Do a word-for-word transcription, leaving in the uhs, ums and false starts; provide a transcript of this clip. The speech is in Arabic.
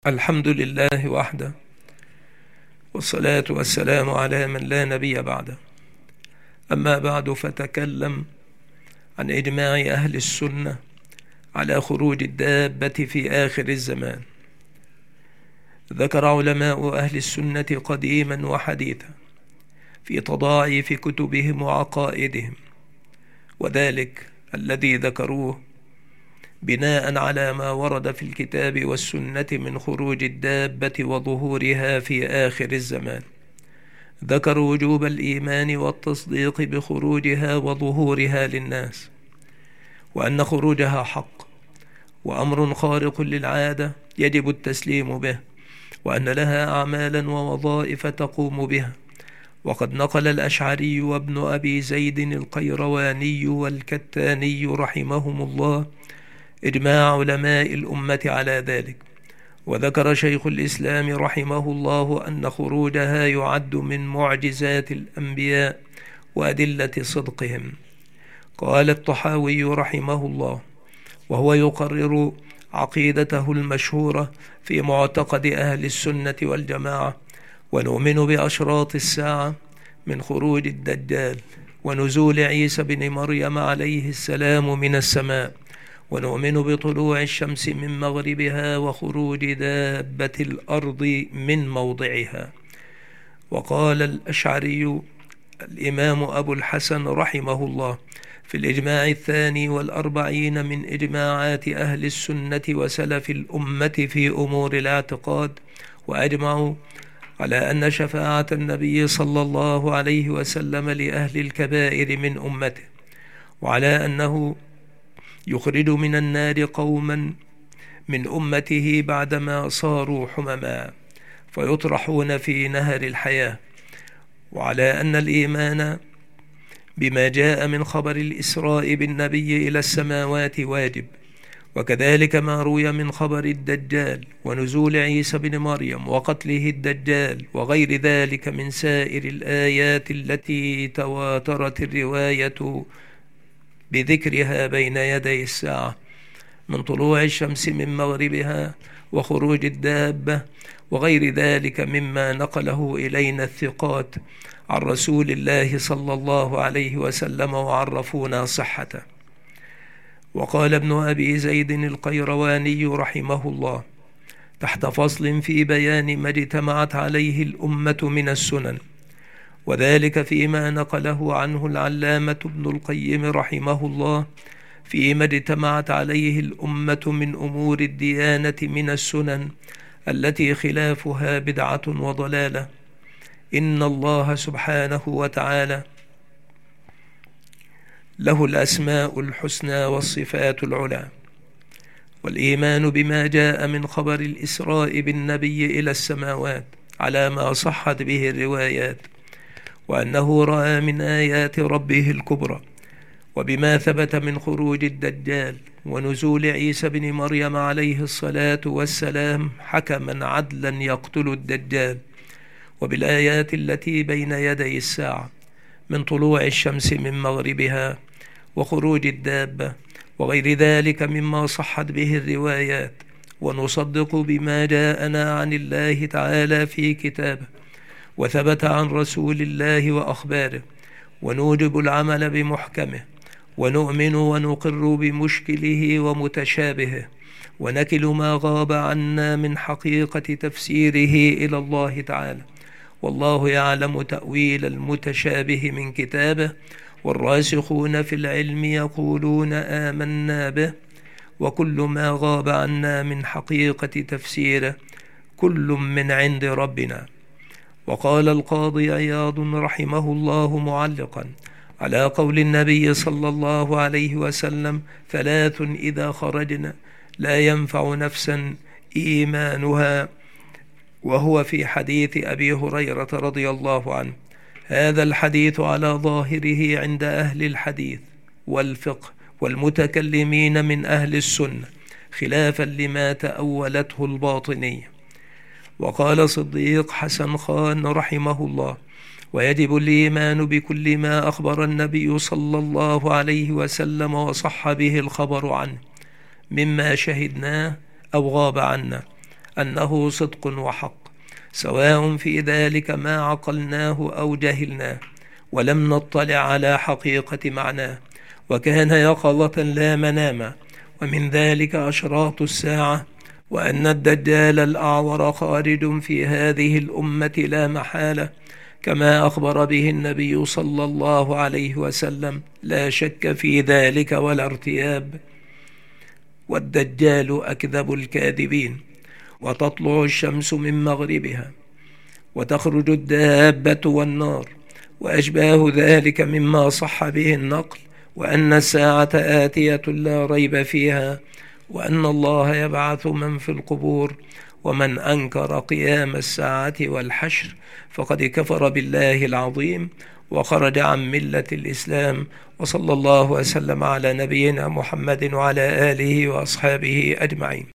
الحمد لله وحده، والصلاة والسلام على من لا نبي بعده. أما بعد، فتكلم عن إجماع أهل السنة على خروج الدابة في آخر الزمان. ذكر علماء أهل السنة قديما وحديثا في تضاعيف كتبهم وعقائدهم، وذلك الذي ذكروه بناء على ما ورد في الكتاب والسنة من خروج الدابة وظهورها في آخر الزمان. ذكروا وجوب الإيمان والتصديق بخروجها وظهورها للناس، وأن خروجها حق وأمر خارق للعادة يجب التسليم به، وأن لها أعمالا ووظائف تقوم بها. وقد نقل الأشعري وابن أبي زيد القيرواني والكتاني رحمهم الله إجماع علماء الأمة على ذلك. وذكر شيخ الإسلام رحمه الله أن خروجها يعد من معجزات الأنبياء وأدلة صدقهم. قال الطحاوي رحمه الله، وهو يقرر عقيدته المشهورة في معتقد أهل السنة والجماعة: ونؤمن بأشراط الساعة من خروج الدجال ونزول عيسى بن مريم عليه السلام من السماء، ونؤمن بطلوع الشمس من مغربها وخروج دابة الأرض من موضعها. وقال الأشعري الإمام أبو الحسن رحمه الله في الإجماع الثاني والأربعين من إجماعات أهل السنة وسلف الأمة في أمور الاعتقاد، وأجمعوا على أن شفاعة النبي صلى الله عليه وسلم لأهل الكبائر من أمته، وعلى أنه يخرج من النار قوما من أمته بعدما صاروا حمما فيطرحون في نهر الحياة، وعلى أن الإيمان بما جاء من خبر الإسراء بالنبي إلى السماوات واجب، وكذلك ما روي من خبر الدجال ونزول عيسى بن مريم وقتله الدجال وغير ذلك من سائر الآيات التي تواترت الرواية بذكرها بين يدي الساعة، من طلوع الشمس من مغربها وخروج الدابة وغير ذلك مما نقله إلينا الثقات عن رسول الله صلى الله عليه وسلم وعرفونا صحته. وقال ابن أبي زيد القيرواني رحمه الله تحت فصل في بيان ما اجتمعت عليه الأمة من السنن، وذلك فيما نقله عنه العلامة ابن القيم رحمه الله فيما اجتمعت عليه الأمة من أمور الديانة من السنن التي خلافها بدعة وضلالة. إن الله سبحانه وتعالى له الأسماء الحسنى والصفات العلى، والإيمان بما جاء من خبر الإسراء بالنبي إلى السماوات على ما صحت به الروايات، وأنه رأى من آيات ربه الكبرى، وبما ثبت من خروج الدجال ونزول عيسى بن مريم عليه الصلاة والسلام حكما عدلا يقتل الدجال، وبالآيات التي بين يدي الساعة من طلوع الشمس من مغربها وخروج الدابة وغير ذلك مما صحت به الروايات. ونصدق بما جاءنا عن الله تعالى في كتابه وثبت عن رسول الله وأخباره، ونوجب العمل بمحكمه، ونؤمن ونقر بمشكله ومتشابهه، ونكل ما غاب عنا من حقيقة تفسيره إلى الله تعالى. والله يعلم تأويل المتشابه من كتابه، والراسخون في العلم يقولون آمنا به، وكل ما غاب عنا من حقيقة تفسيره كل من عند ربنا. وقال القاضي عياض رحمه الله معلقا على قول النبي صلى الله عليه وسلم: ثلاث إذا خرجنا لا ينفع نفسا إيمانها، وهو في حديث أبي هريرة رضي الله عنه. هذا الحديث على ظاهره عند أهل الحديث والفقه والمتكلمين من أهل السنة، خلافا لما تأولته الباطنية. وقال صديق حسن خان رحمه الله: ويجب الإيمان بكل ما أخبر النبي صلى الله عليه وسلم وصح به الخبر عنه مما شهدناه أو غاب عنا، أنه صدق وحق، سواء في ذلك ما عقلناه أو جهلناه ولم نطلع على حقيقة معناه، وكان يقظة لا مناما. ومن ذلك أشراط الساعة، وأن الدجال الأعور خارج في هذه الأمة لا محالة، كما أخبر به النبي صلى الله عليه وسلم، لا شك في ذلك ولا ارتياب. والدجال أكذب الكاذبين. وتطلع الشمس من مغربها، وتخرج الدابة والنار، وأشباه ذلك مما صح به النقل، وأن الساعة آتية لا ريب فيها، وأن الله يبعث من في القبور. ومن أنكر قيام الساعة والحشر فقد كفر بالله العظيم وخرج عن ملة الإسلام. وصلى الله وسلم على نبينا محمد وعلى آله وأصحابه أجمعين.